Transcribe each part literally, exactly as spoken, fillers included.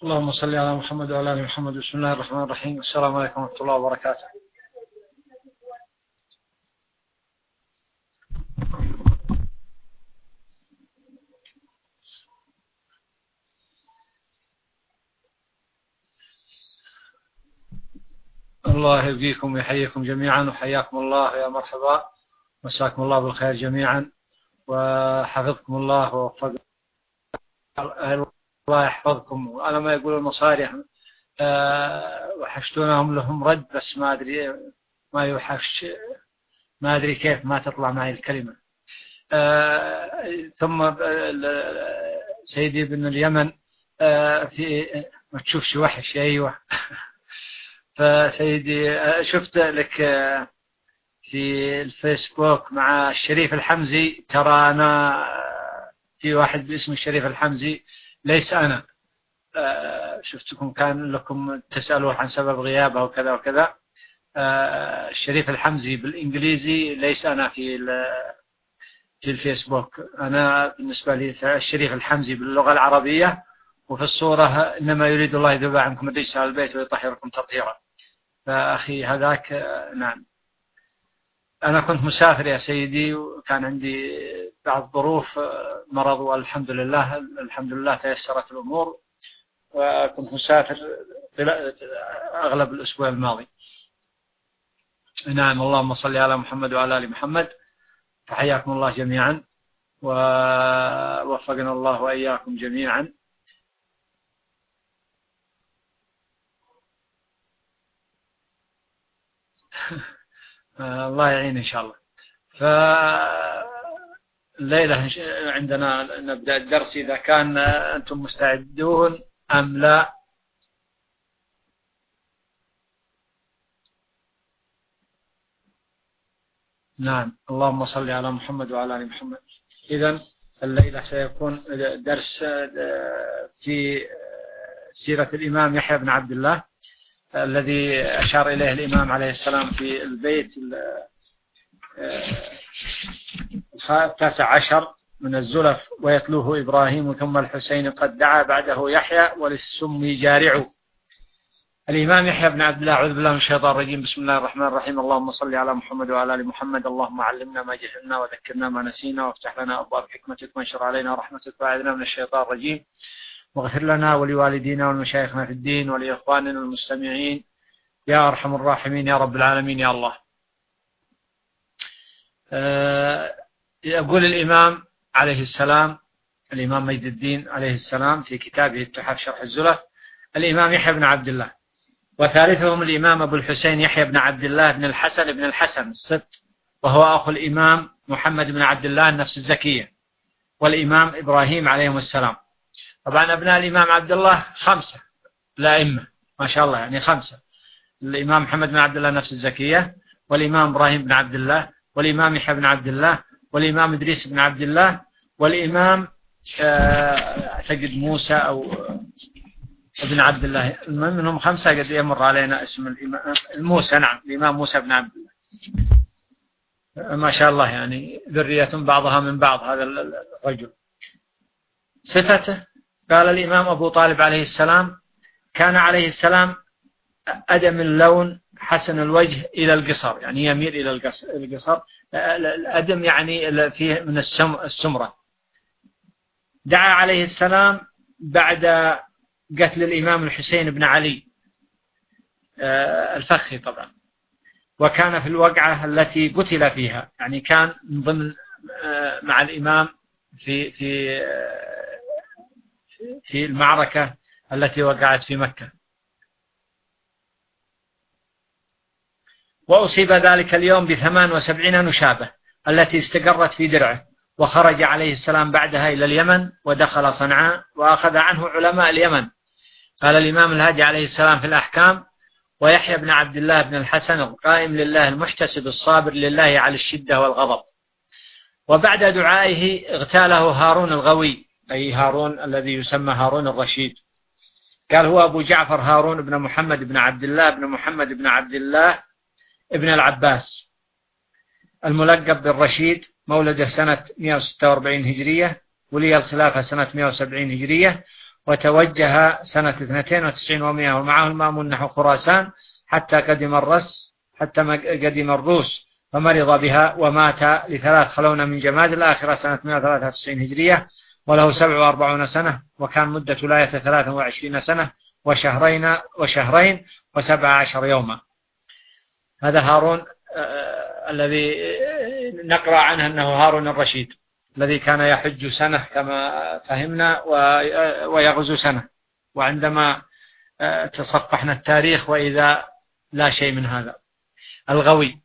اللهم صل على محمد وعلى آل محمد. بسم الله الرحمن الرحيم. السلام عليكم ورحمة الله وبركاته. الله يبقيكم ويحييكم جميعا، وحياكم الله يا مرحبا، مساكم الله بالخير جميعا، وحفظكم الله ووفقكم. الله يحفظكم. وأنا ما يقول المصاري أه وحشتونهم لهم رد، بس ما أدري ما يوحش، ما أدري كيف ما تطلع معي الكلمة. أه ثم سيدي ابن اليمن أه في ما تشوفش وحش. أيوة. فسيدي شفت لك في الفيسبوك مع الشريف الحمزي، ترى أنا في واحد باسم الشريف الحمزي، ليس أنا. شفتكم كان لكم تسألوا عن سبب غيابه وكذا وكذا. الشريف الحمزي بالإنجليزي ليس أنا في في الفيسبوك. أنا بالنسبة لي الشريف الحمزي باللغة العربية، وفي الصورة إنما يريد الله يذهب عنكم الرجس على البيت ويطهركم تطهيرا. فأخي هذاك نعم. أنا كنت مسافر يا سيدي، وكان عندي بعض ظروف مرض، والحمد لله الحمد لله تيسرت الأمور، وكنت مسافر أغلب الأسبوع الماضي. نعم. اللهم صل على محمد وعلى آل محمد. فحياكم الله جميعا، ووفقنا الله وإياكم جميعا. الله يعين إن شاء الله. فالليلة عندنا نبدأ الدرس، إذا كان أنتم مستعدون أم لا. نعم. اللهم صل على محمد وعلى آل محمد. إذن الليلة سيكون درس في سيرة الإمام يحيى بن عبد الله، الذي أشار إليه الإمام عليه السلام في البيت التاسع عشر من الزلف: ويتلوه إبراهيم ثم الحسين قد دعا بعده يحيى وللسم جارع. الإمام يحيى بن عبد الله. أعوذ بالله من الشيطان الرجيم. بسم الله الرحمن الرحيم. اللهم صل على محمد وعلى آل محمد. اللهم علمنا ما جهلنا وذكرنا ما نسينا، وافتح لنا أبواب حكمتك وانشر علينا رحمتك، وأعذنا من الشيطان الرجيم، واغفر لنا ولوالدينا والمشايخنا في الدين ولإخواننا المستمعين يا أرحم الراحمين يا رب العالمين يا الله. يقول الإمام عليه السلام، الإمام مجد الدين عليه السلام في كتابه التحف شرح الزلف: الإمام يحيى بن عبد الله، وثالثهم الإمام أبو الحسين يحيى بن عبد الله بن الحسن بن الحسن السبط، وهو أخو الإمام محمد بن عبد الله النفس الزكية والإمام إبراهيم عليهم السلام. طبعا أبناء الإمام عبد الله خمسة الأئمة ما شاء الله، يعني خمسة: الإمام محمد بن عبد الله النفس الزكية، والإمام إبراهيم بن عبد الله، والإمام يحيى بن عبد الله، والإمام إدريس بن عبد الله، والإمام أعتقد موسى أو ابن عبد الله. المهم منهم خمسة قد يمر علينا اسم الإمام موسى. نعم، الإمام موسى بن عبد الله. ما شاء الله، يعني ذرية بعضها من بعض هذا الرجل. صفته: قال الإمام أبو طالب عليه السلام: كان عليه السلام أدم اللون حسن الوجه إلى القصر، يعني يميل إلى القصر. الأدم يعني فيه من السمرة. دعا عليه السلام بعد قتل الإمام الحسين بن علي الفخي طبعا، وكان في الوقعة التي قتل فيها، يعني كان من ضمن مع الإمام في في في المعركة التي وقعت في مكة. وأصيب ذلك اليوم بثمان وسبعين نشابة التي استقرت في درعه، وخرج عليه السلام بعدها إلى اليمن ودخل صنعاء وأخذ عنه علماء اليمن. قال الإمام الهادي عليه السلام في الأحكام: ويحيى بن عبد الله بن الحسن القائم لله المحتسب الصابر لله على الشدة والغضب. وبعد دعائه اغتاله هارون الغوي، أي هارون الذي يسمى هارون الرشيد. قال: هو أبو جعفر هارون بن محمد بن عبد الله بن محمد بن عبد الله ابن العباس، الملقب بالرشيد، مولده سنة مئة وستة وأربعين هجرية، ولي الخلافة سنة مئة وسبعين هجرية، وتوجه سنة اثنتين وتسعين ومائة ومعه المأمون نحو خراسان حتى قدم الرس حتى قدم الروس فمرض بها ومات لثلاث خلون من جماد الآخرة سنة مائة وثلاثة وتسعين هجرية وله سبع وأربعون سنة، وكان مدة ولاية ثلاث وعشرين سنة وشهرين وشهرين وسبع عشر يوما. هذا هارون آه الذي نقرأ عنه أنه هارون الرشيد الذي كان يحج سنة كما فهمنا ويغزو سنة، وعندما آه تصفحنا التاريخ وإذا لا شيء من هذا. الغوي.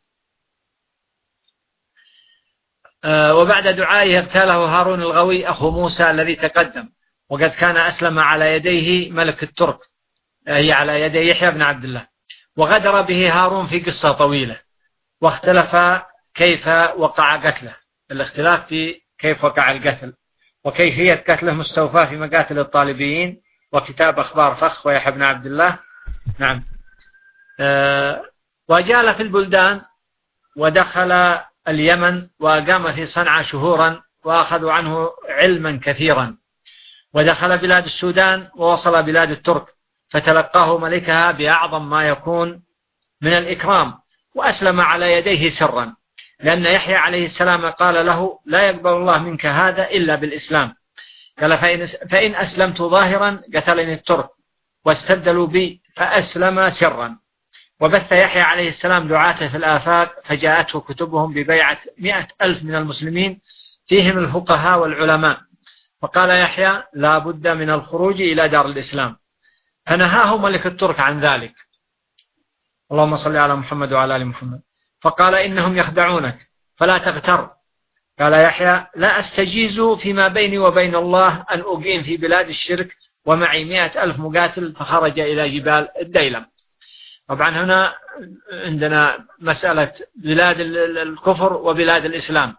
آه وبعد دعائه اغتاله هارون الغوي أخو موسى الذي تقدم، وقد كان أسلم على يديه ملك الترك، هي على يدي يحيى بن عبد الله، وغدر به هارون في قصة طويلة، واختلف كيف وقع قتله. الاختلاف في كيف وقع القتل وكيفية قتله مستوفى في مقاتل الطالبيين وكتاب أخبار فخ ويحيى بن عبد الله. نعم. أه وجال في البلدان ودخل اليمن وأقام في صنعاء شهورا وأخذوا عنه علما كثيرا، ودخل بلاد السودان ووصل بلاد الترك فتلقاه ملكها بأعظم ما يكون من الإكرام، وأسلم على يديه سرا، لأن يحيى عليه السلام قال له لا يقبل الله منك هذا إلا بالإسلام. قال فإن, فإن أسلمت ظاهرا قتلني الترك واستبدلوا بي، فأسلم سرا. وبث يحيى عليه السلام دعاته في الآفاق فجاءته كتبهم ببيعة مئة ألف من المسلمين فيهم الفقهاء والعلماء، فقال يحيى لا بد من الخروج إلى دار الإسلام، فنهاه ملك الترك عن ذلك. اللهم صل على محمد وعلى آل محمد. فقال إنهم يخدعونك فلا تغتر. قال يحيى لا أستجيز فيما بيني وبين الله أن أقيم في بلاد الشرك ومعي مئة ألف مقاتل. فخرج إلى جبال الديلم. طبعا هنا عندنا مسألة بلاد الكفر وبلاد الإسلام،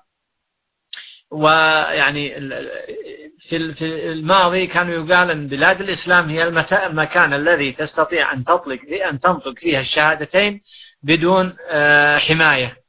ويعني في الماضي كانوا يقال أن بلاد الإسلام هي المكان الذي تستطيع أن تطلق أن تنطق فيها الشهادتين بدون حماية.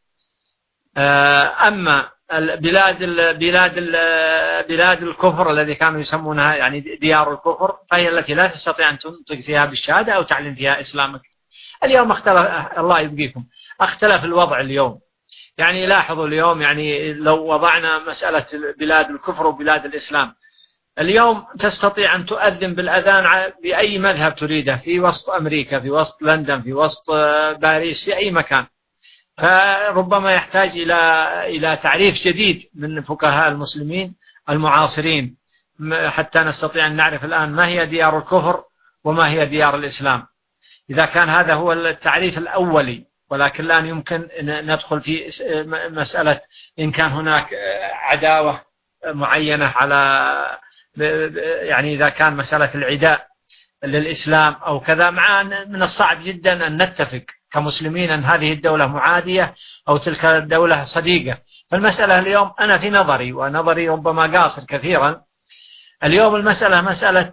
أما بلاد بلاد بلاد الكفر الذي كانوا يسمونها يعني ديار الكفر فهي التي لا تستطيع أن تنطق فيها بالشهادة أو تعلن فيها إسلامك. اليوم اختلف، الله يبقيكم، اختلف الوضع اليوم. يعني لاحظوا اليوم، يعني لو وضعنا مسألة بلاد الكفر وبلاد الإسلام، اليوم تستطيع أن تؤذن بالأذان بأي مذهب تريده في وسط أمريكا، في وسط لندن، في وسط باريس، في أي مكان. فربما يحتاج إلى إلى تعريف جديد من فقهاء المسلمين المعاصرين حتى نستطيع أن نعرف الآن ما هي ديار الكفر وما هي ديار الإسلام، إذا كان هذا هو التعريف الأولي. ولكن الآن يمكن ندخل في مسألة إن كان هناك عداوة معينة على، يعني إذا كان مسألة العداء للإسلام أو كذا، مع من الصعب جدا أن نتفق كمسلمين أن هذه الدولة معادية أو تلك الدولة صديقة. فالمسألة اليوم أنا في نظري، ونظري ربما قاصر كثيرا، اليوم المسألة مسألة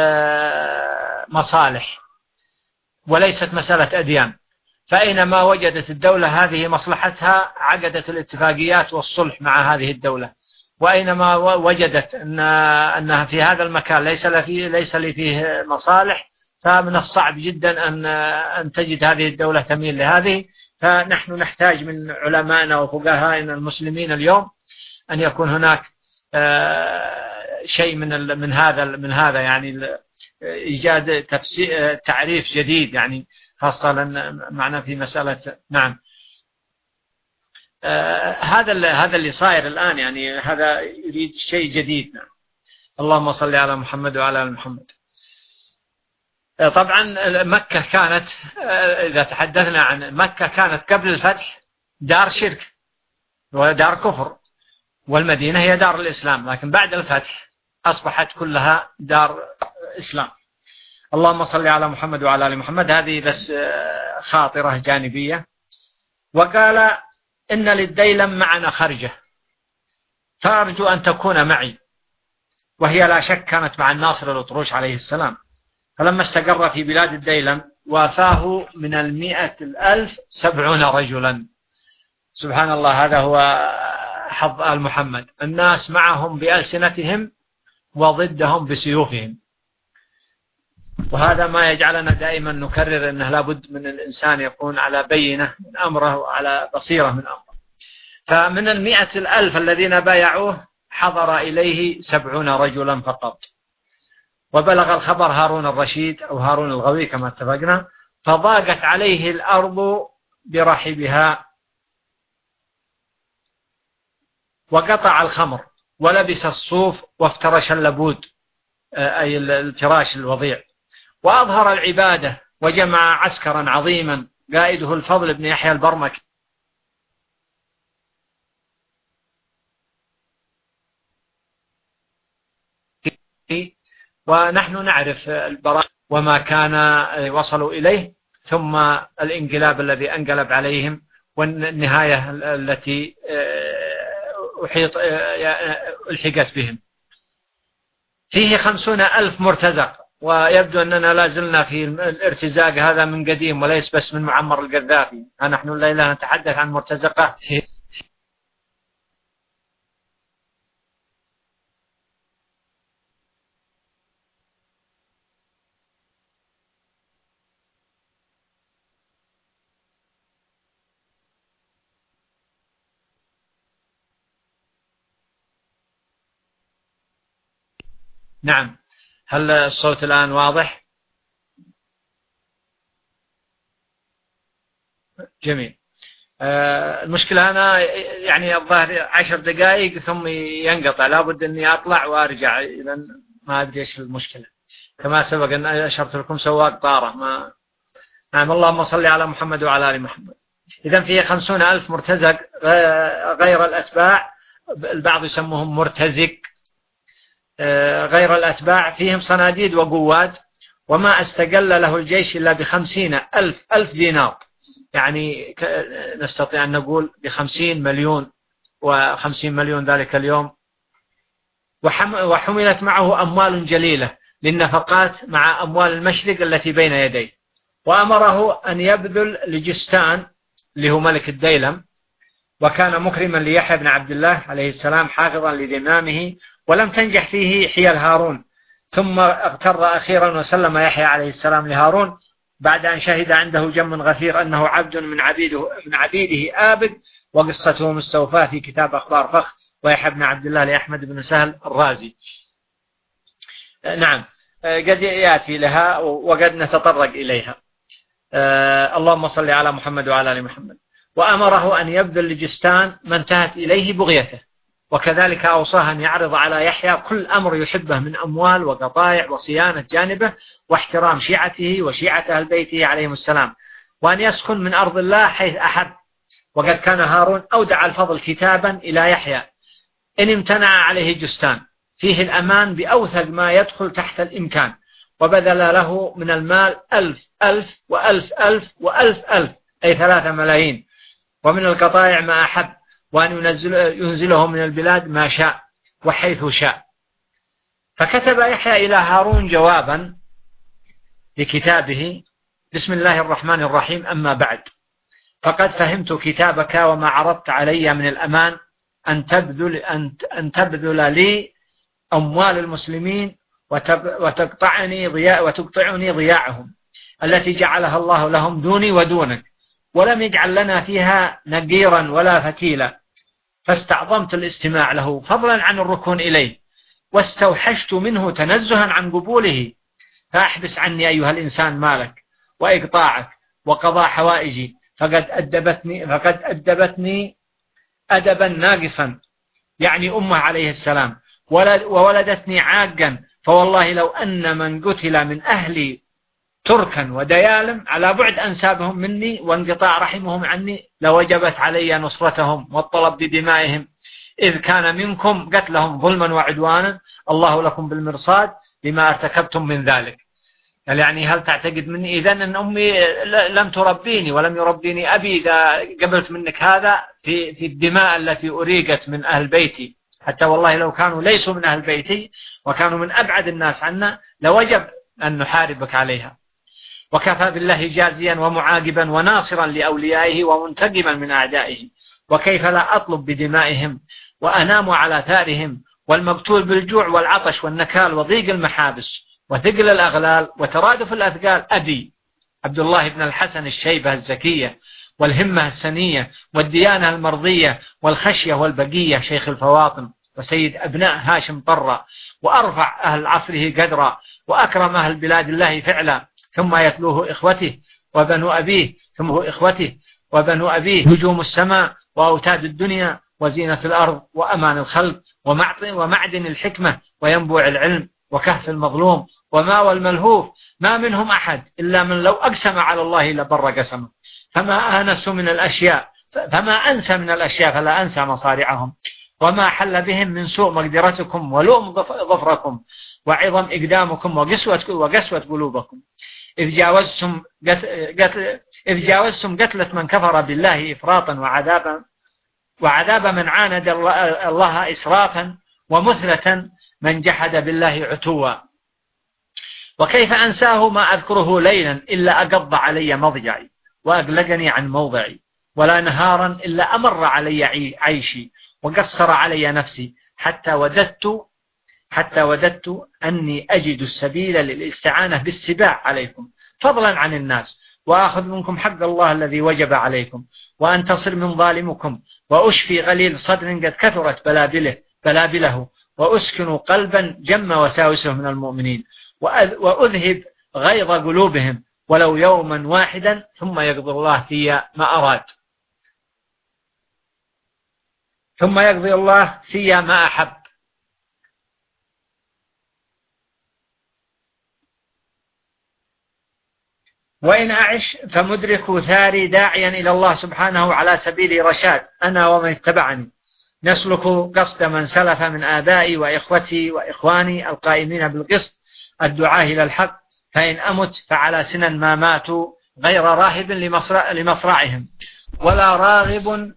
مصالح وليست مسألة أديان. فأينما وجدت الدولة هذه مصلحتها عقدت الاتفاقيات والصلح مع هذه الدولة، وأينما وجدت أن أنها في هذا المكان ليس لي ليس لي فيه مصالح، فمن الصعب جدا أن أن تجد هذه الدولة تميل لهذه. فنحن نحتاج من علمائنا وفقهائنا المسلمين اليوم أن يكون هناك شيء من من هذا من هذا يعني إيجاد تفسير تعريف جديد، يعني خاصة معنا في مسألة. نعم. آه هذا هذا اللي صاير الآن، يعني هذا يريد شيء جديد. نعم. اللهم صل على محمد وعلى آل محمد. آه طبعا مكة كانت، آه إذا تحدثنا عن مكة، كانت قبل الفتح دار شرك ودار كفر، والمدينة هي دار الإسلام، لكن بعد الفتح أصبحت كلها دار إسلام. اللهم صل على محمد وعلى آل محمد. هذه بس خاطرة جانبية. وقال إن للديلم معنا خرجة فأرجو أن تكون معي، وهي لا شك كانت مع الناصر الأطروش عليه السلام. فلما استقر في بلاد الديلم وافاه من المئة الألف سبعون رجلا. سبحان الله، هذا هو حظ آل محمد، الناس معهم بألسنتهم وضدهم بسيوفهم. وهذا ما يجعلنا دائما نكرر أنه لابد من الإنسان يكون على بينة من أمره وعلى بصيرة من أمره. فمن المئة الألف الذين بايعوه حضر إليه سبعون رجلا فقط، وبلغ الخبر هارون الرشيد أو هارون الغوي كما اتفقنا، فضاقت عليه الأرض برحبها، وقطع الخمر ولبس الصوف وافترش اللبود أي الفراش الوضيع، وأظهر العبادة وجمع عسكرا عظيما قائده الفضل بن يحيى البرمكي. ونحن نعرف البراء وما كان وصلوا إليه، ثم الانقلاب الذي انقلب عليهم، والنهاية التي أحيط الحقت بهم. فيه خمسون ألف مرتزق، ويبدو أننا لا زلنا في الارتزاق هذا من قديم وليس بس من معمر القذافي. نحن الليلة نتحدث عن مرتزقة نعم. هل الصوت الآن واضح؟ جميل. آه المشكلة أنا يعني الظاهر عشر دقائق ثم ينقطع، لابد أني أطلع وأرجع، إذا ما أدري إيش المشكلة. كما سبق أن أشرت لكم سواق طارة ما. نعم. اللهم صل على محمد وعلى آل محمد. إذا فيه خمسون ألف مرتزق غير الأتباع، البعض يسموهم مرتزق، غير الأتباع فيهم صناديد وقوات، وما استقل له الجيش إلا بخمسين ألف ألف دينار، يعني نستطيع أن نقول بخمسين مليون، وخمسين مليون ذلك اليوم. وحملت معه أموال جليلة للنفقات مع أموال المشرق التي بين يديه، وأمره أن يبذل لجستان اللي هو ملك الديلم، وكان مكرما ليحيى بن عبد الله عليه السلام حافظا لذمامه، ولم تنجح فيه حيل هارون. ثم اغتر أخيرا وسلم يحيى عليه السلام لهارون بعد أن شهد عنده جم غفير أنه عبد من عبيده, من عبيده آبد، وقصته مستوفاة في كتاب أخبار فخ ويحيى بن عبد الله لأحمد بن سهل الرازي. نعم. قد يأتي لها وقد نتطرق إليها. اللهم صل على محمد وعلى آل محمد. وأمره أن يبذل لجستان ما انتهت إليه بغيته، وكذلك أوصاه أن يعرض على يحيى كل أمر يحبه من أموال وقطائع وصيانة جانبه واحترام شيعته وشيعة أهل بيته عليهم السلام، وأن يسكن من أرض الله حيث أحب. وقد كان هارون أودع الفضل كتابا إلى يحيى إن امتنع عليه جستان فيه الأمان بأوثق ما يدخل تحت الإمكان، وبذل له من المال ألف ألف وألف ألف وألف ألف أي ثلاثة ملايين، ومن القطائع ما أحب، وأن ينزل ينزله من البلاد ما شاء وحيث شاء. فكتب يحيى إلى هارون جوابا لكتابه: بسم الله الرحمن الرحيم، أما بعد، فقد فهمت كتابك وما عرضت علي من الأمان أن تبذل, أن تبذل لي أموال المسلمين وتقطعني ضياء وتقطعني ضياعهم التي جعلها الله لهم دوني ودونك، ولم يجعل لنا فيها نقيرا ولا فتيلا. فاستعظمت الاستماع له فضلا عن الركون إليه، واستوحشت منه تنزها عن قبوله، فأحبس عني أيها الإنسان مالك وإقطاعك وقضاء حوائجي، فقد أدبتني, فقد أدبتني أدبا ناقصا، يعني أمه عليه السلام، وولدتني عاقا، فوالله لو أن من قتل من أهلي تركا وديالم على بعد أنسابهم مني وانقطاع رحمهم عني لوجبت علي نصرتهم والطلب بدمائهم، إذ كان منكم قتلهم ظلما وعدوانا، الله لكم بالمرصاد لما ارتكبتم من ذلك. يعني هل تعتقد مني إذن أن أمي لم تربيني ولم يربيني أبي إذا قبلت منك هذا في, في الدماء التي أريقت من أهل بيتي، حتى والله لو كانوا ليسوا من أهل بيتي وكانوا من أبعد الناس عنا لوجب أن نحاربك عليها. وكفى بالله جازيا ومعاقبا وناصرا لأوليائه ومنتقما من أعدائه، وكيف لا أطلب بدمائهم وأنام على ثارهم، والمقتول بالجوع والعطش والنكال وضيق المحابس وثقل الأغلال وترادف الأثقال أبي عبد الله بن الحسن الشيبة الزكية والهمة السنية والديانة المرضية والخشية والبقية شيخ الفواطم وسيد أبناء هاشم طرة وأرفع أهل عصره قدرا وأكرم أهل بلاد الله فعلا، ثم يتلوه إخوته وبنو أبيه ثم هو إخوته وبنو أبيه نجوم السماء وأوتاد الدنيا وزينة الأرض وأمان الخلق ومعدن الحكمة وينبوع العلم وكهف المظلوم وماوى الملهوف، ما منهم أحد إلا من لو أقسم على الله لبر قسمه، فما آنس من الأشياء فما أنسى من الأشياء فلا أنسى مصارعهم، وما حل بهم من سوء مقدرتكم ولؤم ظفركم وعظم إقدامكم وقسوة, وقسوة قلوبكم، إذ جاوزتم قتل إذ جاوزتم قتلة من كفر بالله إفراطا وعذابا وعذاب من عاند الله إسرافا ومثلة من جحد بالله عتوا. وكيف أنساه ما أذكره ليلا إلا أقض علي مضجعي وأقلقني عن موضعي، ولا نهارا إلا أمر علي عيشي وقصر علي نفسي، حتى وددت حتى وددت أني أجد السبيل للاستعانة بالسباع عليكم فضلا عن الناس، وأخذ منكم حق الله الذي وجب عليكم، وأنتصر من ظالمكم، وأشفي غليل صدر قد كثرت بلابله بلابله وأسكن قلبا جم وساوسه من المؤمنين، وأذهب غيظ قلوبهم ولو يوما واحدا، ثم يقضي الله في ما أراد ثم يقضي الله في ما أحب. وإن أعش فمدرك ثاري داعيا إلى الله سبحانه على سبيل رشاد أنا ومن اتبعني، نسلك قصد من سلف من آبائي وإخوتي وإخواني القائمين بالقسط الدعاة إلى الحق، فإن أمت فعلى سنن ما ماتوا غير راهب لمصرعهم ولا راغب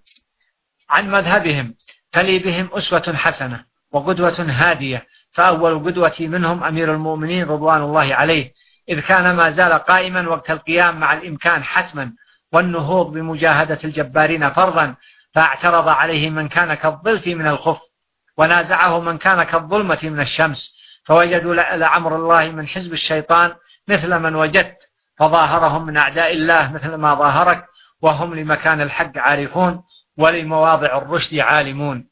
عن مذهبهم، فلي بهم أسوة حسنة وقدوة هادية، فأول قدوتي منهم أمير المؤمنين رضوان الله عليه، إذ كان ما زال قائما وقت القيام مع الإمكان حتما، والنهوض بمجاهدة الجبارين فرضا، فاعترض عليه من كان كالظلف من الخف ونازعه من كان كالظلمة من الشمس، فوجدوا لعمر الله من حزب الشيطان مثل من وجدت، فظاهرهم من أعداء الله مثل ما ظاهرك، وهم لمكان الحق عارفون ولمواضع الرشد عالمون،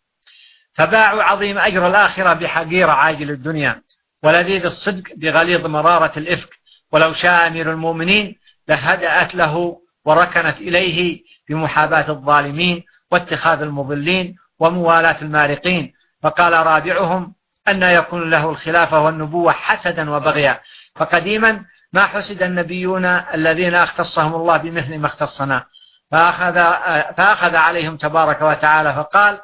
فباعوا عظيم أجر الآخرة بحقير عاجل الدنيا ولذيذ الصدق بغليظ مرارة الإفك، ولو شاء أمير المؤمنين لهدأت له وركنت إليه بمحاباة الظالمين واتخاذ المضلين وموالاة المارقين، فقال رابعهم أن يكون له الخلافة والنبوة حسدا وبغيا، فقديما ما حسد النبيون الذين اختصهم الله بمثل ما اختصنا، فأخذ, فأخذ عليهم تبارك وتعالى فقال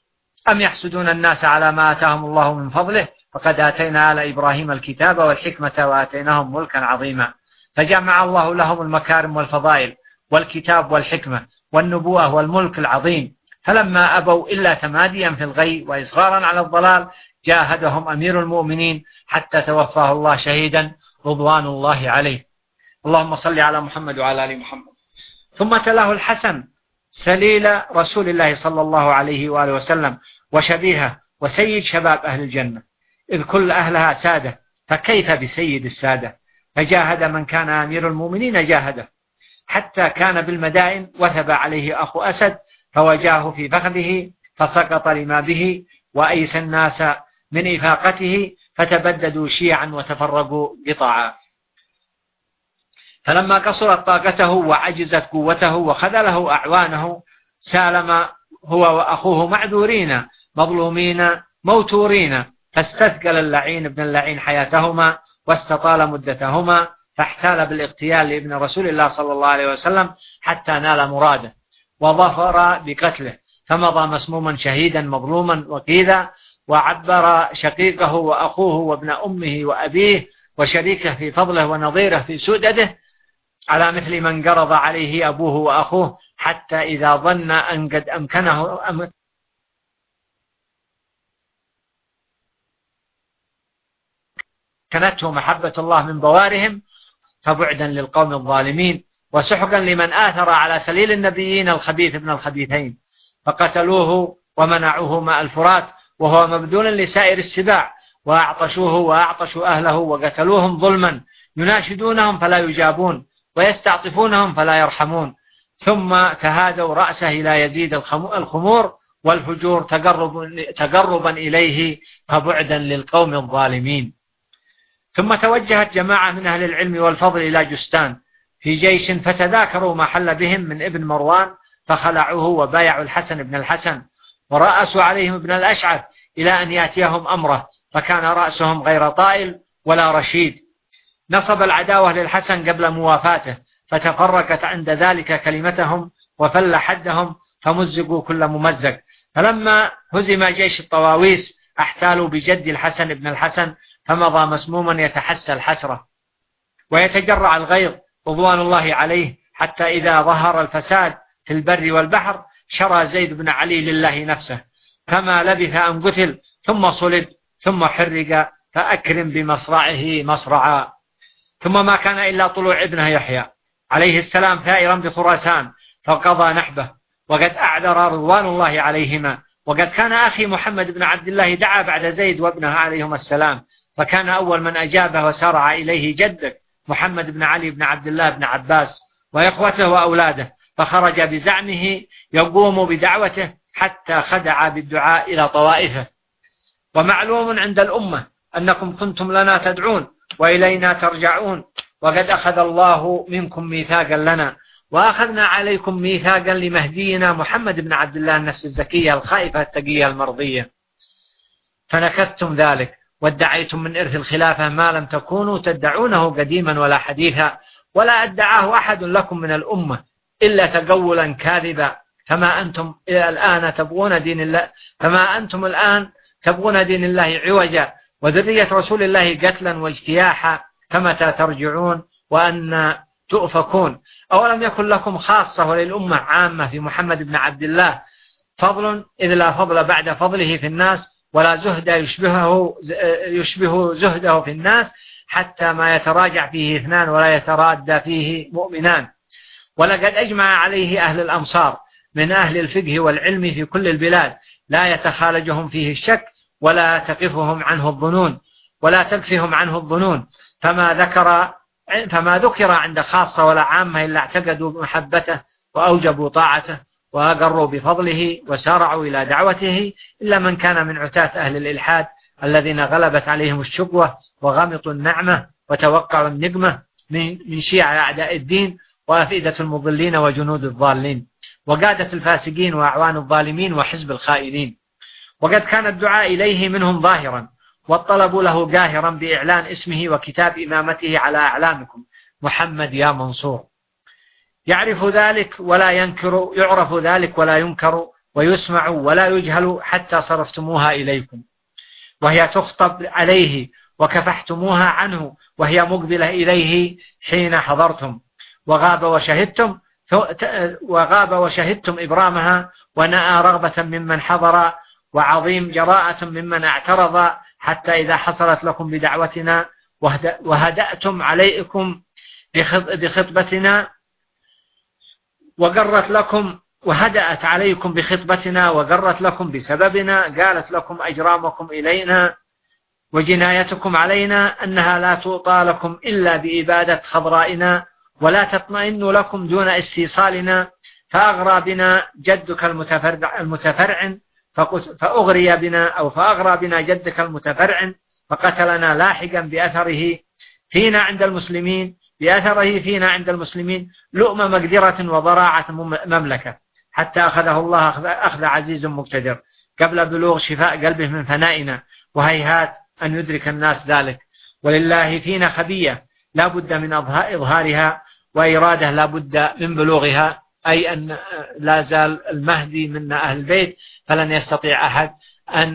أم يحسدون الناس على ما آتاهم الله من فضله، فقد آتينا آل إبراهيم الكتاب والحكمة وآتيناهم ملكا عظيما، فجمع الله لهم المكارم والفضائل والكتاب والحكمة والنبوة والملك العظيم، فلما أبوا إلا تماديا في الغي وإصرارا على الضلال جاهدهم أمير المؤمنين حتى توفاه الله شهيدا رضوان الله عليه. اللهم صل على محمد وعلى آل محمد. ثم تلاه الحسن سليل رسول الله صلى الله عليه وآله وسلم وشبيهه وسيد شباب أهل الجنة، إذ كل أهلها سادة، فكيف بسيد السادة، فجاهد من كان أمير المؤمنين جاهده، حتى كان بالمدائن وثب عليه أخو أسد فوجاه في فخذه فسقط لما به، وأيس الناس من إفاقته فتبددوا شيعا وتفرقوا قطعا، فلما قصرت طاقته وعجزت قوته وخذله أعوانه سالم هو وأخوه معذورين مظلومين موتورين، فاستثقل اللعين ابن اللعين حياتهما واستطال مدتهما، فاحتال بالاغتيال لابن رسول الله صلى الله عليه وسلم حتى نال مراده وظفر بقتله، فمضى مسموما شهيدا مظلوما وكيدا، وعبر شقيقه وأخوه وابن أمه وأبيه وشريكه في فضله ونظيره في سؤدده على مثل من قرض عليه أبوه وأخوه، حتى إذا ظن أن قد أمكنه كانته محبة الله من بوارهم، فبعدا للقوم الظالمين وسحقا لمن آثر على سليل النبيين الخبيث ابن الخبيثين، فقتلوه ومنعوه ماء الفرات وهو مبذول لسائر السباع، وأعطشوه وأعطشوا أهله وقتلوهم ظلما، يناشدونهم فلا يجابون ويستعطفونهم فلا يرحمون، ثم تهادوا رأسه إلى يزيد الخمور والفجور تقرب تقربا إليه فبعدا للقوم الظالمين. ثم توجهت جماعة من أهل العلم والفضل إلى جستان في جيش، فتذاكروا ما حل بهم من ابن مروان فخلعوه وبايعوا الحسن بن الحسن، ورأسوا عليهم ابن الأشعث إلى أن يأتيهم أمره، فكان رأسهم غير طائل ولا رشيد. نصب العداوة للحسن قبل موافاته، فتفرقت عند ذلك كلمتهم وفل حدهم، فمزقوا كل ممزق. فلما هزم جيش الطواويس احتالوا بجد الحسن بن الحسن، فمضى مسموما يتحسى الحسرة ويتجرع الغيظ رضوان الله عليه، حتى إذا ظهر الفساد في البر والبحر شرى زيد بن علي لله نفسه، فما لبث أن قتل ثم صلب ثم حرق، فأكرم بمصرعه مصرعا. ثم ما كان إلا طلوع ابنه يحيى عليه السلام ثائرا بخراسان فقضى نحبه، وقد أعذر رضوان الله عليهما. وقد كان أخي محمد بن عبد الله دعا بعد زيد وابنه عليهما السلام، فكان أول من أجابه وسارع إليه جدك محمد بن علي بن عبد الله بن عباس وإخوته وأولاده، فخرج بزعمه يقوم بدعوته حتى خدع بالدعاء إلى طوائفه. ومعلوم عند الأمة أنكم كنتم لنا تدعون وإلينا ترجعون، وقد أخذ الله منكم ميثاقا لنا، وأخذنا عليكم ميثاقا لمهدينا محمد بن عبد الله النفس الزكية الخائفة التقية المرضية، فنكثتم ذلك وادعيتم من إرث الخلافة ما لم تكونوا تدعونه قديما ولا حديثا، ولا أدعاه أحد لكم من الأمة إلا تقولا كاذبا. فما أنتم الآن تبغون دين الله فما أنتم الآن تبغون دين الله عوجا، وذرية رسول الله قتلا واجتياحا، فمتى ترجعون وأن تؤفكون؟ أولم يكن لكم خاصة وللأمة عامة في محمد بن عبد الله فضل، إذ لا فضل بعد فضله في الناس، ولا زهد يشبهه, يشبه زهده في الناس، حتى ما يتراجع فيه اثنان ولا يترادى فيه مؤمنان. ولقد أجمع عليه أهل الأمصار من أهل الفقه والعلم في كل البلاد، لا يتخالجهم فيه الشك ولا تقفهم عنه الظنون ولا تكفهم عنه الظنون. فما ذكر فما ذكر عند خاصة ولا عامة إلا اعتقدوا محبته وأوجبوا طاعته وأقروا بفضله وسارعوا إلى دعوته، إلا من كان من عتاة أهل الإلحاد الذين غلبت عليهم الشقوة وغمطوا النعمة وتوقعوا النقمة من شيع أعداء الدين وأفئدة المضلين وجنود الضالين وقادة الفاسقين وأعوان الظالمين وحزب الخائنين. وقد كان الدعاء إليه منهم ظاهرا، والطلب له قاهرا بإعلان اسمه وكتاب إمامته على أعلامكم محمد يا منصور. يعرف ذلك ولا ينكر يعرف ذلك ولا ينكر، ويسمع ولا يجهل، حتى صرفتموها إليكم وهي تخطب عليه، وكفحتموها عنه وهي مقبلة إليه حين حضرتم، وغاب وشهدتم وغاب وشهدتم إبرامها، ونأى رغبة ممن حضر وعظيم جراءة ممن اعترض، حتى إذا حصلت لكم بدعوتنا وهدأتم عليكم بخطبتنا وقرت لكم وهدأت عليكم بخطبتنا وقرت لكم بسببنا، قالت لكم أجرامكم إلينا وجنايتكم علينا أنها لا تعطى لكم إلا بإبادة خضرائنا، ولا تطمئن لكم دون استيصالنا، فأغرى بنا جدك المتفرع, المتفرع فأغري بنا أو فأغرى بنا جدك المتفرع، فقتلنا لاحقا بأثره فينا عند المسلمين بأثره فينا عند المسلمين لؤم مقدرة وضراعة مملكة، حتى أخذه الله أخذ عزيز مقتدر قبل بلوغ شفاء قلبه من فنائنا، وهيهات أن يدرك الناس ذلك. ولله فينا خبية لا بد من إظهارها، وإرادة لا بد من بلوغها، أي أن لا زال المهدي من أهل البيت، فلن يستطيع أحد أن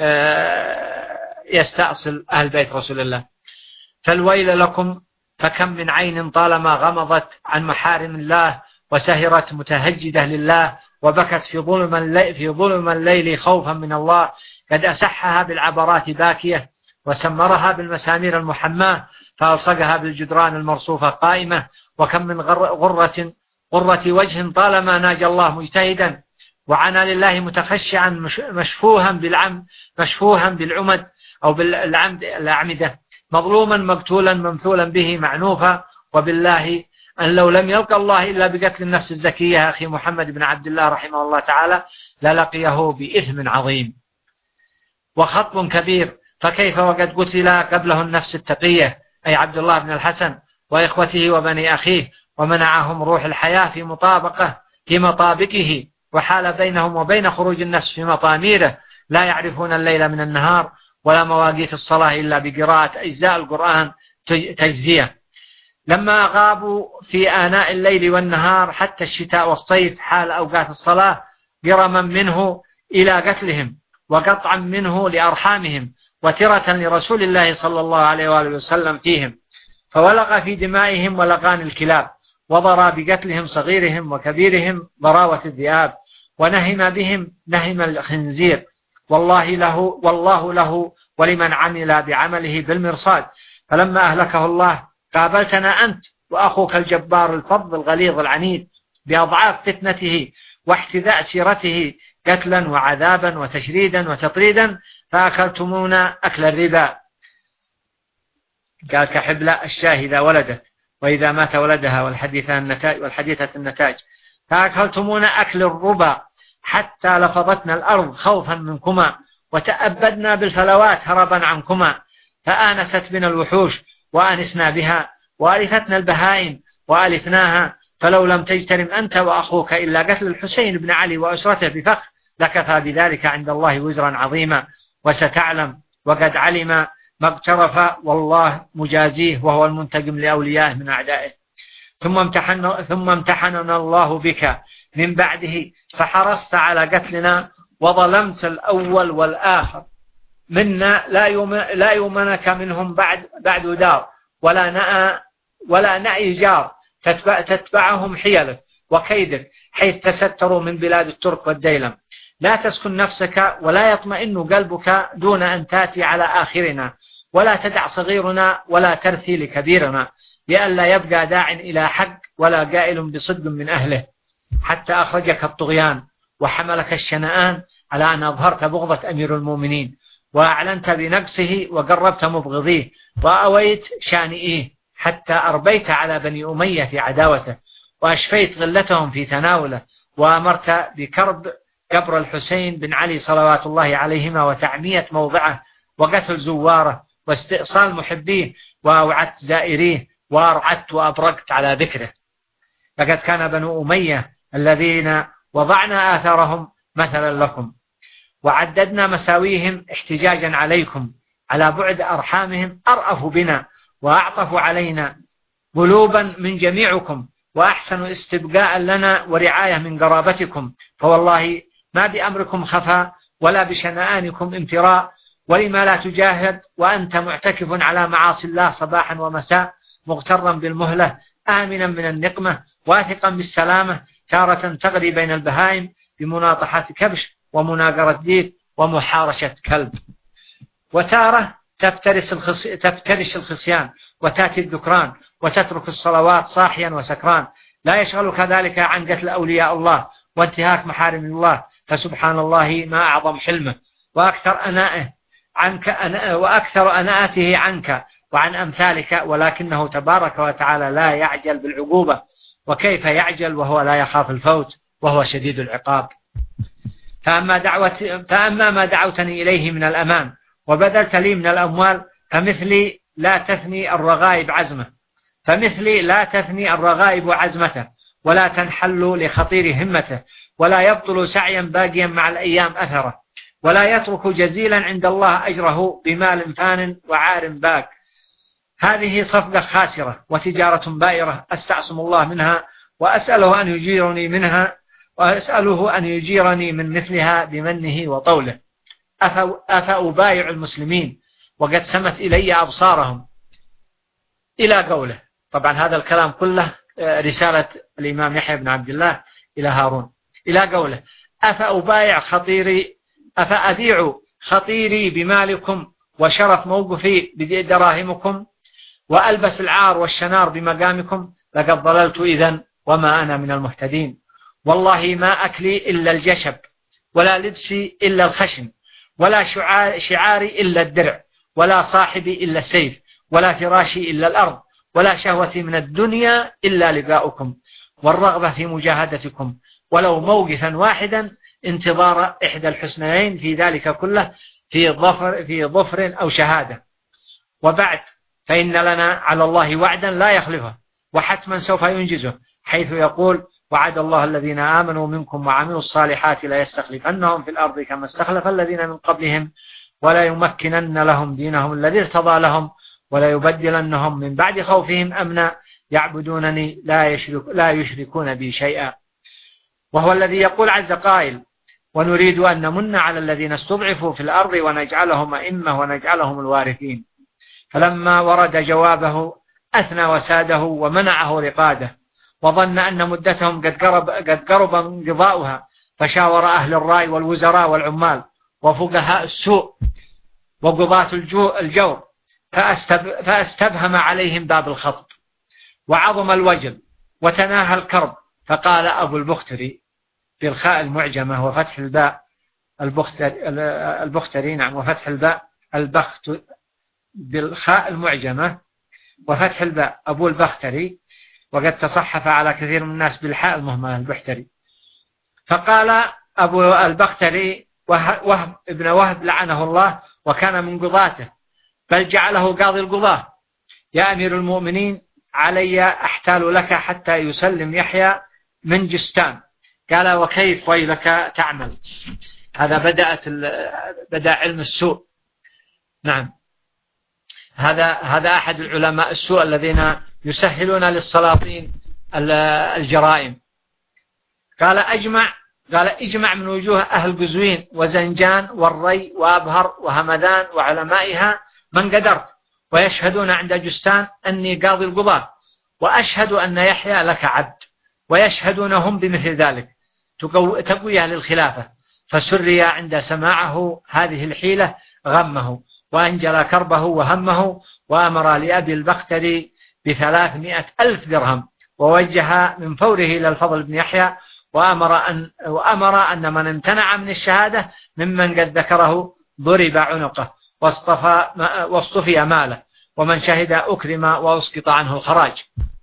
يستأصل أهل بيت رسول الله. فالويل لكم، فكم من عين طالما غمضت عن محارم الله وسهرت متهجدة لله وبكت في ظلم الليل, في ظلم الليل خوفا من الله، قد أسحها بالعبرات باكية وسمرها بالمسامير المحماة، فألصقها بالجدران المرصوفة قائمة. وكم من غرة غرة وجه طالما ناجى الله مجتهدا وعنا لله متخشعا مشفوها بالعم مشفوها بالعمد أو بالعمد الأعمدة، مظلوما مقتولا ممثولا به معنوفا، وبالله أن لو لم يلقى الله إلا بقتل النفس الزكية أخي محمد بن عبد الله رحمه الله تعالى للقيه بإثم عظيم وخطب كبير. فكيف وقد قتل قبله النفس التقية أي عبد الله بن الحسن وإخوته وبني أخيه، ومنعهم روح الحياة في مطابقة في مطابقه، وحال بينهم وبين خروج النفس في مطاميره، لا يعرفون الليل من النهار ولا مواقيت الصلاة إلا بقراءة أجزاء القرآن تجزية. لما غابوا في آناء الليل والنهار حتى الشتاء والصيف حال أوقات الصلاة، جرما منه إلى قتلهم وقطعا منه لأرحامهم وترة لرسول الله صلى الله عليه وآله وسلم فيهم، فولغ في دمائهم ولقان الكلاب، وضرى بقتلهم صغيرهم وكبيرهم ضراوة الذئاب، ونهم بهم نهم الخنزير، والله له والله له ولمن عمل بعمله بالمرصاد. فلما أهلكه الله قابلتنا أنت وأخوك الجبار الفظ الغليظ العنيد بأضعاف فتنته واحتذاء سيرته قتلا وعذابا وتشريدا وتطريدا، فأكلتمونا أكل الربا. قال كحبلة الشاه إذا ولدت وإذا مات ولدها والحديثة النتاج والحديثة النتاج، فأكلتمونا أكل الربا حتى لفظتنا الأرض خوفا منكما، وتأبدنا بالفلوات هربا عنكما، فآنست بنا الوحوش وآنسنا بها، وألفتنا البهائم وألفناها، فلو لم تجترم أنت وأخوك إلا قتل الحسين بن علي وأسرته بفخ لكفى بذلك عند الله وزرا عظيما، وستعلم وقد علم ما اقترف والله مجازيه وهو المنتقم لأوليائه من أعدائه. ثم امتحن ثم امتحننا الله بك من بعده فحرصت على قتلنا، وظلمت الأول والآخر منا، لا يوم لا يومنك منهم بعد بعد دار ولا نأى ولا نأي جار تتبع تتبعهم حيلك وكيدك، حيث تستروا من بلاد الترك والديلم. لا تسكن نفسك ولا يطمئن قلبك دون أن تأتي على آخرنا، ولا تدع صغيرنا ولا ترثي لكبيرنا، لئلا يبقى داع إلى حق ولا قائل بصدق من أهله، حتى أخرجك الطغيان وحملك الشنآن على أن أظهرت بغضة أمير المؤمنين، وأعلنت بنقصه وقربت مبغضيه، وأويت شانئيه، حتى أربيت على بني أمية في عداوته، وأشفيت غلتهم في تناوله، وأمرت بكرب قبر الحسين بن علي صلوات الله عليهما وتعمية موضعه وقتل زواره واستئصال محبيه، وأوعدت زائريه، وأرعدت وأبرقت على ذكره. فقد كان بنو أمية الذين وضعنا آثارهم مثلا لكم، وعددنا مساويهم احتجاجا عليكم، على بعد أرحامهم أرأفوا بنا وأعطفوا علينا قلوبا من جميعكم، وأحسن استبقاء لنا ورعاية من قرابتكم، فوالله ما بأمركم خفاء ولا بشنآنكم امتراء، ولما لا تجاهد وأنت معتكف على معاصي الله صباحا ومساء، مغترا بالمهلة آمنا من النقمة واثقا بالسلامة، تارة تغري بين البهائم بمناطحة كبش ومناقرة ديك ومحارشة كلب، وتارة تفترس, الخص... تفترش الخصيان وتأتي الذكران، وتترك الصلوات صاحيا وسكران. لا يشغلك ذلك عن قتل أولياء الله وانتهاك محارم الله، فسبحان الله ما أعظم حلمه وأكثر أنائه عنك أنا... وأكثر أناءته عنك وعن أمثالك، ولكنه تبارك وتعالى لا يعجل بالعقوبة، وكيف يعجل وهو لا يخاف الفوت وهو شديد العقاب. فأما, دعوة فأما ما دعوتني إليه من الأمان وبذلت لي من الأموال، فمثلي لا تثني الرغائب عزمه فمثلي لا تثني الرغائب عزمته، ولا تنحل لخطير همته، ولا يبطل سعيا باقيا مع الأيام أثره، ولا يترك جزيلا عند الله أجره بمال فان وعار باق. هذه صفقة خاسرة وتجارة بائرة أستعصم الله منها، وأسأله أن يجيرني منها وأسأله أن يجيرني من مثلها بمنه وطوله. أفأبايع المسلمين وقد سمت إلي أبصارهم، إلى قوله. طبعا هذا الكلام كله رسالة الإمام يحيى بن عبد الله إلى هارون، إلى قوله أفأبايع خطيري أفأبيع خطيري بمالكم وشرف موقفي بدراهمكم، وألبس العار والشنار بمقامكم، لقد ضللت إذن وما أنا من المهتدين. والله ما أكلي إلا الجشب، ولا لبسي إلا الخشن، ولا شعاري إلا الدرع، ولا صاحبي إلا السيف، ولا فراشي إلا الأرض، ولا شهوتي من الدنيا إلا لقاؤكم والرغبة في مجاهدتكم، ولو موقفا واحدا انتظار إحدى الحسنيين في ذلك كله في ظفر, في ظفر أو شهادة. وبعد، فإن لنا على الله وعدا لا يخلفه، وحتما سوف ينجزه، حيث يقول: وعد الله الذين آمنوا منكم وعملوا الصالحات لا يستخلفنهم في الأرض كما استخلف الذين من قبلهم ولا يمكنن لهم دينهم الذي ارتضى لهم ولا يبدلنهم من بعد خوفهم أمنا يعبدونني لا, يشرك لا يشركون بي شيئا. وهو الذي يقول عز قائل: ونريد أن نمن على الذين استضعفوا في الأرض ونجعلهم أئمة ونجعلهم الوارثين. فلما ورد جوابه أثنى وساده ومنعه رقاده، وظن أن مدتهم قد قرب, قد قرب انقضاؤها، فشاور أهل الرأي والوزراء والعمال وفقهاء السوء وقضاة الجور، فأستب فأستبهم عليهم باب الخطب، وعظم الوجل وتناهى الكرب. فقال أبو البختري بالخاء المعجمة وفتح الباء البختري, البختري نعم وفتح الباء البخت بالخاء المعجمة وفتح الباء أبو البختري، وقد تصحف على كثير من الناس بالحاء المهملة البحتري. فقال أبو البختري وهب ابن وهب لعنه الله وكان من قضاته، بل جعله قاضي القضاة: يا أمير المؤمنين، علي أحتال لك حتى يسلم يحيى من جستان. قال: وكيف ويلك تعمل؟ هذا بدأت بدأ علم السوء. نعم، هذا هذا أحد العلماء السوء الذين يسهلون للسلاطين الجرائم. قال أجمع قال اجمع من وجوه أهل قزوين وزنجان والري وأبهر وهمدان وعلمائها من قدرت، ويشهدون عند جستان أني قاضي القضاة، وأشهد أن يحيى لك عبد، ويشهدون هم بمثل ذلك تقويه للخلافة. فسري عند سماعه هذه الحيلة غمه وأنجل كربه وهمه، وأمر لأبي البختري بثلاثمائة ألف درهم، ووجه من فوره إلى الفضل بن يحيى، وأمر أن, وأمر أن من امتنع من الشهادة ممن قد ذكره ضرب عنقه واصطفى واصطفي ماله، ومن شهد أكرم وأسقط عنه الخراج.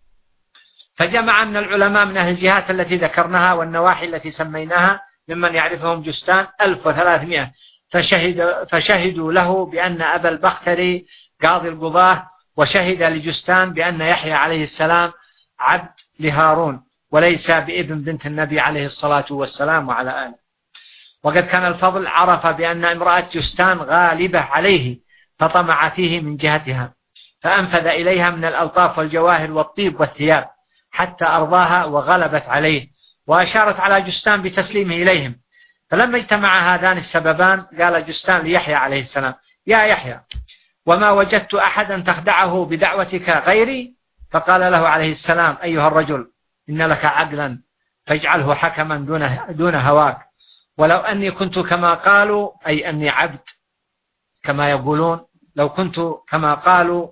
فجمع من العلماء من أهل الجهات التي ذكرناها والنواحي التي سميناها ممن يعرفهم جستان ألف وثلاثمائة، فشهد فشهدوا له بأن أبا البختري قاضي القضاة، وشهد لجستان بأن يحيى عليه السلام عبد لهارون وليس بابن بنت النبي عليه الصلاة والسلام وعلى آله. وقد كان الفضل عرف بأن امرأة جستان غالبة عليه، فطمع فيه من جهتها، فأنفذ إليها من الألطاف والجواهر والطيب والثياب حتى أرضاها وغلبت عليه، وأشارت على جستان بتسليمه إليهم. فلما اجتمع هذان السببان قال جستان ليحيى عليه السلام: يا يحيى، وما وجدت أحدا تخدعه بدعوتك غيري؟ فقال له عليه السلام: أيها الرجل، إن لك عقلا فاجعله حكما دون, دون هواك، ولو أني كنت كما قالوا، أي أني عبد كما يقولون، لو كنت كما قالوا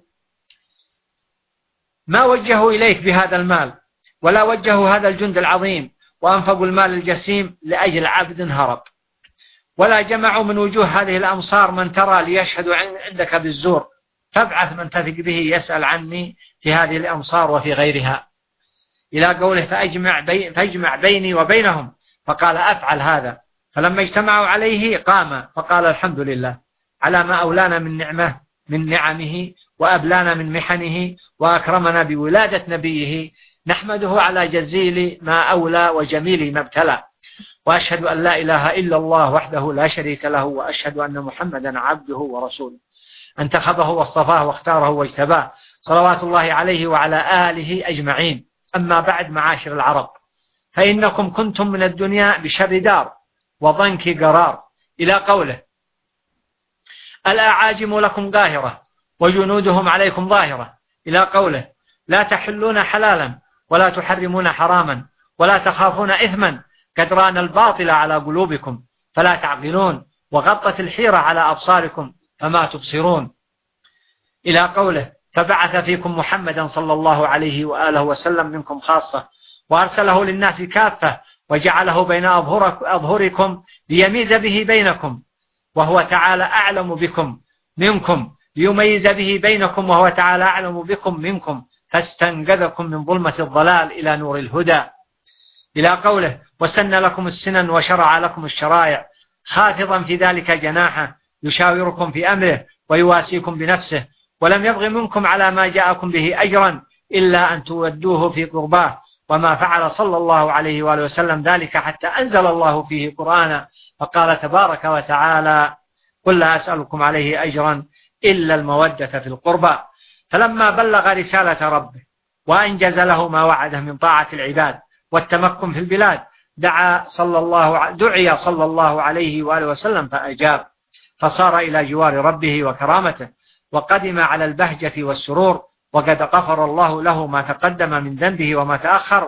ما وجهوا إليك بهذا المال، ولا وجهوا هذا الجند العظيم وأنفقوا المال الجسيم لأجل عبد هرب، ولا جمعوا من وجوه هذه الأمصار من ترى ليشهدوا عندك بالزور، فابعث من تثق به يسأل عني في هذه الأمصار وفي غيرها، إلى قوله: فأجمع, بي فأجمع بيني وبينهم. فقال: أفعل هذا. فلما اجتمعوا عليه قام فقال: الحمد لله على ما أولانا من نعمه من نعمه وأبلانا من محنه وأكرمنا بولادة نبيه، نحمده على جزيل ما أولى وجميل ما ابتلى، وأشهد أن لا إله إلا الله وحده لا شريك له، وأشهد أن محمدا عبده ورسوله، انتخبه واصطفاه واختاره واجتباه، صلوات الله عليه وعلى آله أجمعين. أما بعد، معاشر العرب، فإنكم كنتم من الدنيا بشر دار وضنك قرار، إلى قوله: الأعاجم لكم ظاهرة وجنودهم عليكم ظاهرة، إلى قوله: لا تحلون حلالا ولا تحرمون حراما ولا تخافون إثما قد ران الباطل على قلوبكم فلا تعقلون، وغطت الحيرة على أبصاركم فما تبصرون، إلى قوله: فبعث فيكم محمدا صلى الله عليه وآله وسلم منكم خاصة وأرسله للناس كافة وجعله بين أظهركم ليميز به بينكم، وهو تعالى أعلم بكم منكم، ليميز به بينكم وهو تعالى أعلم بكم منكم، فاستنقذكم من ظلمة الضلال إلى نور الهدى. إلى قوله وسن لكم السنن وشرع لكم الشرائع، خافضا في ذلك جناحه، يشاوركم في أمره ويواسيكم بنفسه، ولم يبغ منكم على ما جاءكم به أجرا إلا أن تودوه في قرباه، وما فعل صلى الله عليه وآله وسلم ذلك حتى أنزل الله فيه قرآنا، فقال تبارك وتعالى قل لا أسألكم عليه أجرا إلا المودة في القربى. فلما بلغ رسالة ربه وأنجز له ما وعده من طاعة العباد والتمكن في البلاد، دعا صلى الله دعي صلى الله عليه وآله وسلم فأجاب، فصار إلى جوار ربه وكرامته، وقدم على البهجة والسرور، وقد غفر الله له ما تقدم من ذنبه وما تأخر،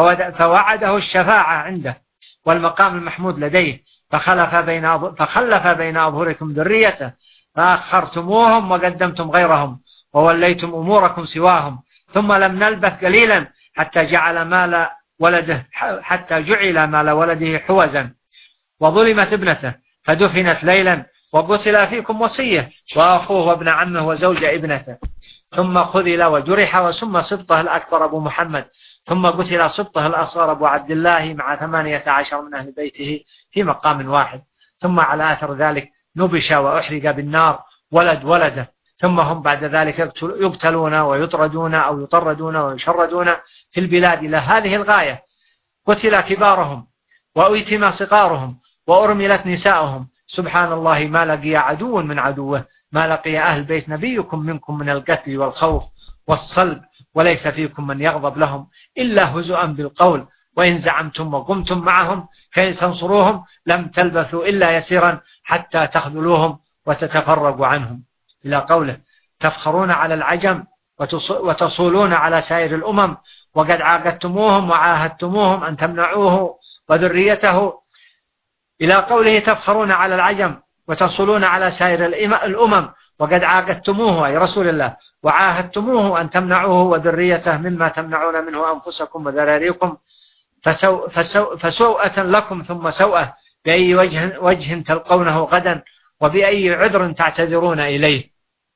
فوعده الشفاعة عنده والمقام المحمود لديه، فخلف بين فخلف بين أظهركم ذريته، فأخرتموهم وقدمتم غيرهم، ووليتم أموركم سواهم، ثم لم نلبث قليلا حتى جعل مال ولده حتى جعل مال ولده حوزا، وظلمت ابنته فدفنت ليلا، وقتل فيكم وصيه وأخوه وابن عمه وزوج ابنته، ثم خذل وجرح وسمى سبطه الأكبر أبو محمد، ثم قتل سبطه الأصغر أبو عبد الله مع ثمانية عشر من أهل بيته في مقام واحد، ثم على أثر ذلك نبش وأحرق بالنار ولد ولده، ثم هم بعد ذلك يقتلون ويطردون أو يطردون ويشردون في البلاد إلى هذه الغاية. قتل كبارهم وأيتم صغارهم وأرملت نساؤهم، سبحان الله ما لقي عدو من عدوه، ما لقي أهل بيت نبيكم منكم من القتل والخوف والصلب، وليس فيكم من يغضب لهم إلا هزؤا بالقول، وإن زعمتم وقمتم معهم كي تنصروهم لم تلبثوا إلا يسيرا حتى تخذلوهم وتتفرقوا عنهم. إلى قوله تفخرون على العجم وتصولون على سائر الأمم، وقد عاقدتموهم وعاهدتموهم أن تمنعوه وذريته. إلى قوله تفخرون على العجم وتصولون على سائر الأمم، وقد عاقدتموه أي رسول الله وعاهدتموه أن تمنعوه وذريته مما تمنعون منه أنفسكم وذراريكم، فسو فسو فسوءة لكم ثم سوءة، بأي وجه, وجه تلقونه غدا، وبأي عذر تعتذرون إليه.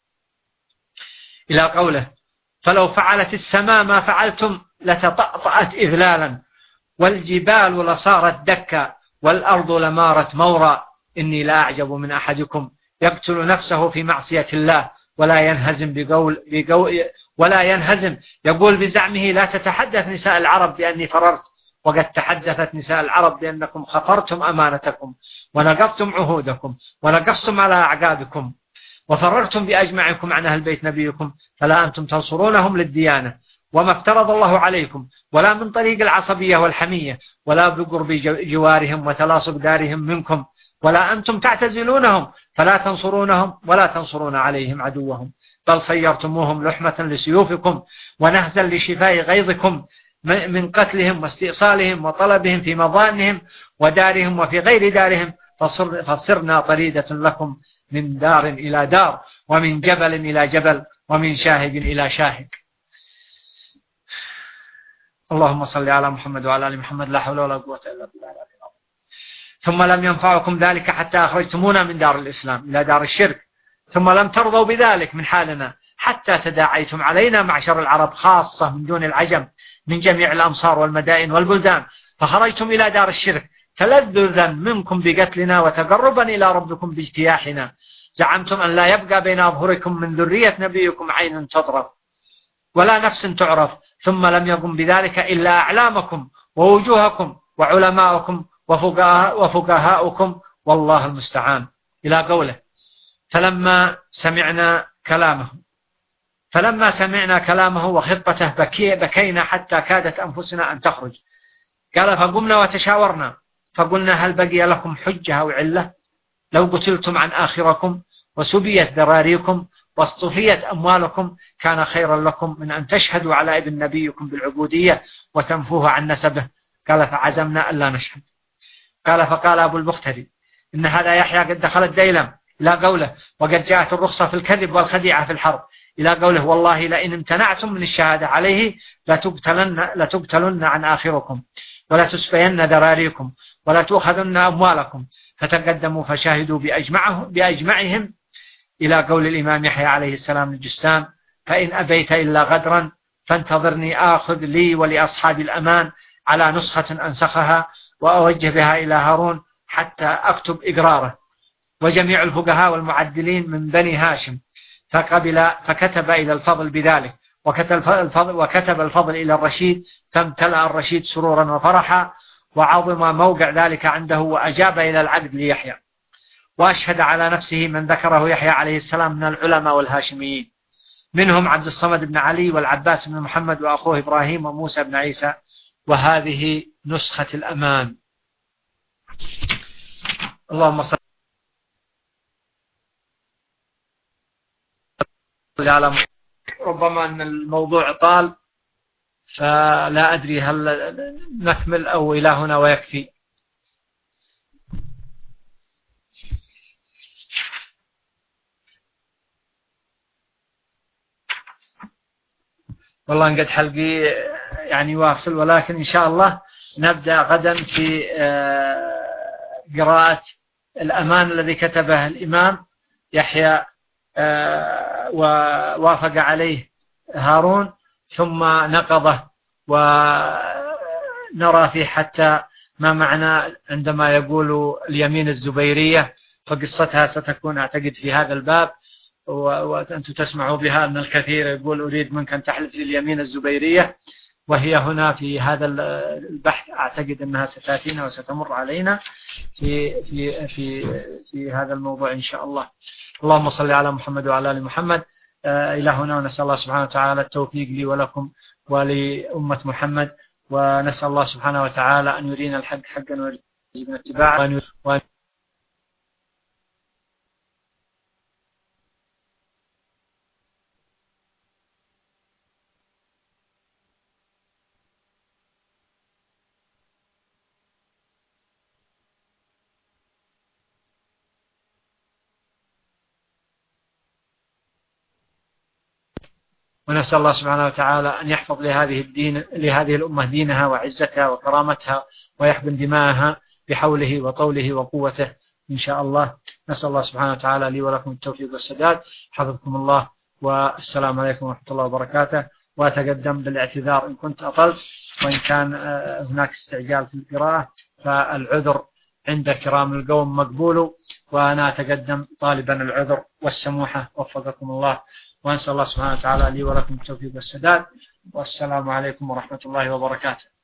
إلى قوله فلو فعلت السماء ما فعلتم لتطأطأت إذلالا، والجبال لصارت دكا، والأرض لمارت مورا، إني لا أعجب من أحدكم يقتل نفسه في معصية الله ولا ينهزم بقول, بقول ولا ينهزم يقول بزعمه لا تتحدث نساء العرب بأني فررت، وقد تحدثت نساء العرب بأنكم خفرتم أمانتكم ونقضتم عهودكم ونقصتم على أعقابكم وفررتم بأجمعكم عن أهل بيت نبيكم، فلا أنتم تنصرونهم للديانة وما افترض الله عليكم، ولا من طريق العصبية والحمية، ولا بقرب جوارهم وتلاصق دارهم منكم، ولا أنتم تعتزلونهم فلا تنصرونهم ولا تنصرون عليهم عدوهم، بل صيرتموهم لحمة لسيوفكم ونهزا لشفاء غيظكم من قتلهم واستئصالهم وطلبهم في مضانهم ودارهم وفي غير دارهم، فصرنا طريدة لكم من دار إلى دار، ومن جبل إلى جبل، ومن شاهق إلى شاهق. اللهم صل على محمد وعلى آل محمد، لا حول ولا قوة إلا بالله. ثم لم ينفعكم ذلك حتى أخرجتمونا من دار الإسلام إلى دار الشرك، ثم لم ترضوا بذلك من حالنا حتى تداعيتم علينا معشر العرب خاصة من دون العجم من جميع الأمصار والمدائن والبلدان، فخرجتم إلى دار الشرك تلذذا منكم بقتلنا وتقربا إلى ربكم باجتياحنا. زعمتم أن لا يبقى بين أظهركم من ذرية نبيكم عين تضرب ولا نفس تعرف، ثم لم يقم بذلك إلا أعلامكم ووجوهكم وعلماؤكم وفقهاؤكم، والله المستعان. إلى قوله فلما سمعنا كلامه فلما سمعنا كلامه وخطته بكي بكينا حتى كادت أنفسنا أن تخرج. قال فقمنا وتشاورنا فقلنا هل بقي لكم حجة أو علة؟ لو قتلتم عن آخركم وسبيت ذراريكم واصطفيت أموالكم كان خيرا لكم من أن تشهدوا على ابن نبيكم بالعبودية وتنفوه عن نسبه. قال فعزمنا ألا نشهد. قال فقال أبو البختري إن هذا يحيى قد دخل الديلم إلى قوله وقد جاءت الرخصة في الكذب والخديعة في الحرب، إلى قوله والله لئن امتنعتم من الشهادة عليه لتقتلن, لتقتلن عن آخركم ولا تسفين ذراريكم ولا تؤخذن أموالكم، فتقدموا فشاهدوا بأجمعهم بأجمعهم، إلى قول الإمام يحيى عليه السلام للجستام فإن أبيت إلا غدرا فانتظرني آخذ لي ولأصحاب الأمان على نسخة أنسخها وأوجه بها إلى هارون حتى أكتب إقراره. وجميع الفقهاء والمعدلين من بني هاشم فقبل فكتب إلى الفضل بذلك، وكتب الفضل, وكتب الفضل إلى الرشيد فامتلأ الرشيد سرورا وفرحا وعظم موقع ذلك عنده وأجاب إلى العقد ليحيى. وأشهد على نفسه من ذكره يحيى عليه السلام من العلماء والهاشميين، منهم عبد الصمد بن علي والعباس بن محمد وأخوه إبراهيم وموسى بن عيسى. وهذه نسخة الأمان. اللهم صل على محمد. ربما أن الموضوع طال فلا أدري هل نكمل أو إلى هنا ويكفي. والله انقد حلقي يعني واصل، ولكن إن شاء الله نبدأ غدا في قراءة الأمان الذي كتبه الإمام يحيى ووافق عليه هارون ثم نقضه، ونرى فيه حتى ما معنى عندما يقول اليمين الزبيرية، فقصتها ستكون أعتقد في هذا الباب، وأنتم تسمعوا بها أن الكثير يقول أريد منك أن تحلف اليمين الزبيرية، وهي هنا في هذا البحث أعتقد أنها ستأتينا وستمر علينا في في في في هذا الموضوع إن شاء الله. اللهم صل على محمد وعلى آل محمد. إلى هنا، ونسأل الله سبحانه وتعالى التوفيق لي ولكم ولأمة محمد، ونسأل الله سبحانه وتعالى أن يرينا الحق حقا ويرزقنا اتباعه. ونسأل الله سبحانه وتعالى أن يحفظ لهذه الدين لهذه الأمة دينها وعزتها وكرامتها، ويحقن دماءها بحوله وطوله وقوته إن شاء الله. نسأل الله سبحانه وتعالى لي ولكم التوفيق والسداد. حفظكم الله، والسلام عليكم ورحمة الله وبركاته. وأتقدم بالاعتذار إن كنت أطلت، وإن كان هناك استعجال في القراءة فالعذر عند كرام القوم مقبول، وأنا أتقدم طالبا العذر والسموحة. وفقكم الله، وأنسأل الله سبحانه وتعالى لي ولكم التوفيق والسداد. والسلام عليكم ورحمة الله وبركاته.